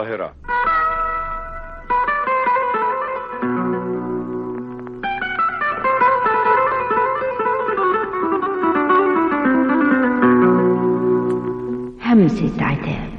القاهرة. همسة عتاب.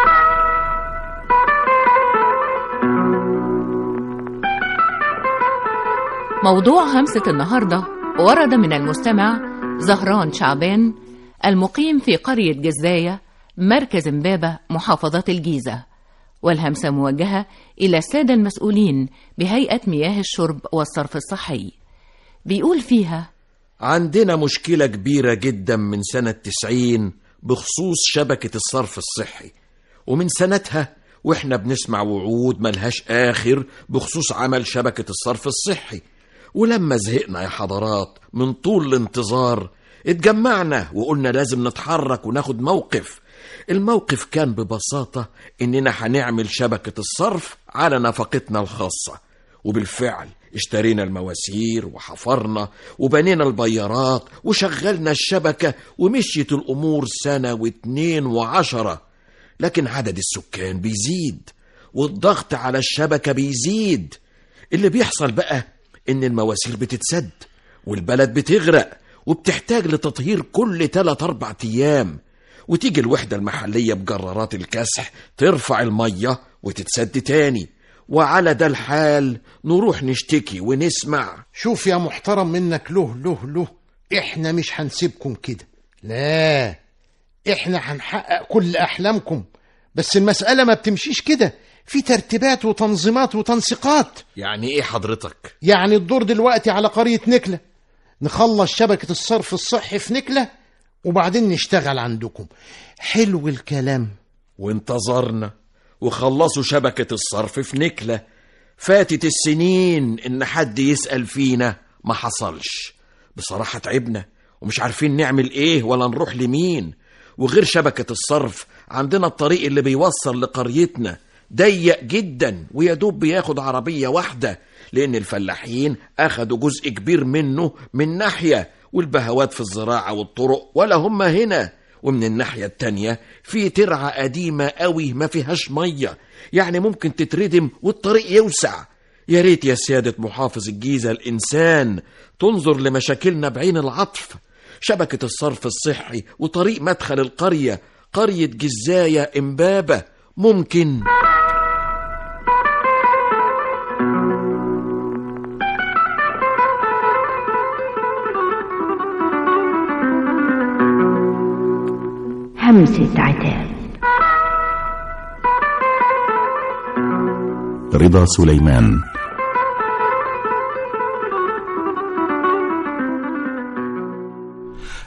موضوع همسة النهاردة ورد من المستمع زهران شعبان المقيم في قرية جزاية مركز إمبابة محافظة الجيزة، والهمسة موجهة إلى السادة المسؤولين بهيئة مياه الشرب والصرف الصحي. بيقول فيها: عندنا مشكلة كبيرة جدا من سنة 90 بخصوص شبكة الصرف الصحي، ومن سنتها وإحنا بنسمع وعود ملهاش آخر بخصوص عمل شبكة الصرف الصحي. ولما زهقنا يا حضرات من طول الانتظار اتجمعنا وقلنا لازم نتحرك وناخد موقف. الموقف كان ببساطة إننا هنعمل شبكة الصرف على نفقتنا الخاصة، وبالفعل اشترينا المواسير وحفرنا وبنينا البيارات وشغلنا الشبكة، ومشيت الأمور سنة و2 و10. لكن عدد السكان بيزيد والضغط على الشبكة بيزيد. اللي بيحصل بقى إن المواسير بتتسد والبلد بتغرق وبتحتاج لتطهير كل 3-4 أيام، وتيجي الوحدة المحلية بجرارات الكسح ترفع المية وتتسد تاني. وعلى ده الحال نروح نشتكي ونسمع: شوف يا محترم منك، له احنا مش هنسيبكم كده، لا احنا هنحقق كل احلامكم، بس المسألة ما بتمشيش كده، في ترتيبات وتنظيمات وتنسيقات. يعني ايه حضرتك؟ يعني الدور دلوقتي على قرية نكلة، نخلص شبكة الصرف الصحي في نكلة وبعدين نشتغل عندكم. حلو الكلام. وانتظرنا وخلصوا شبكة الصرف في نكلة. فاتت السنين إن حد يسأل فينا، ما حصلش. بصراحة تعبنا ومش عارفين نعمل إيه ولا نروح لمين. وغير شبكة الصرف عندنا الطريق اللي بيوصل لقريتنا ضيق جدا ويدوب بياخد عربية واحدة، لأن الفلاحين أخدوا جزء كبير منه من ناحية، والبهوات في الزراعة والطرق ولا هم هنا. ومن الناحية التانية في ترعة قديمة قوي ما فيهاش مية، يعني ممكن تتردم والطريق يوسع. يا ريت يا سيادة محافظ الجيزة الإنسان تنظر لمشاكلنا بعين العطف. شبكة الصرف الصحي وطريق مدخل القرية، قرية جزاية إمبابة، ممكن. همسة عتاب. رضا سليمان.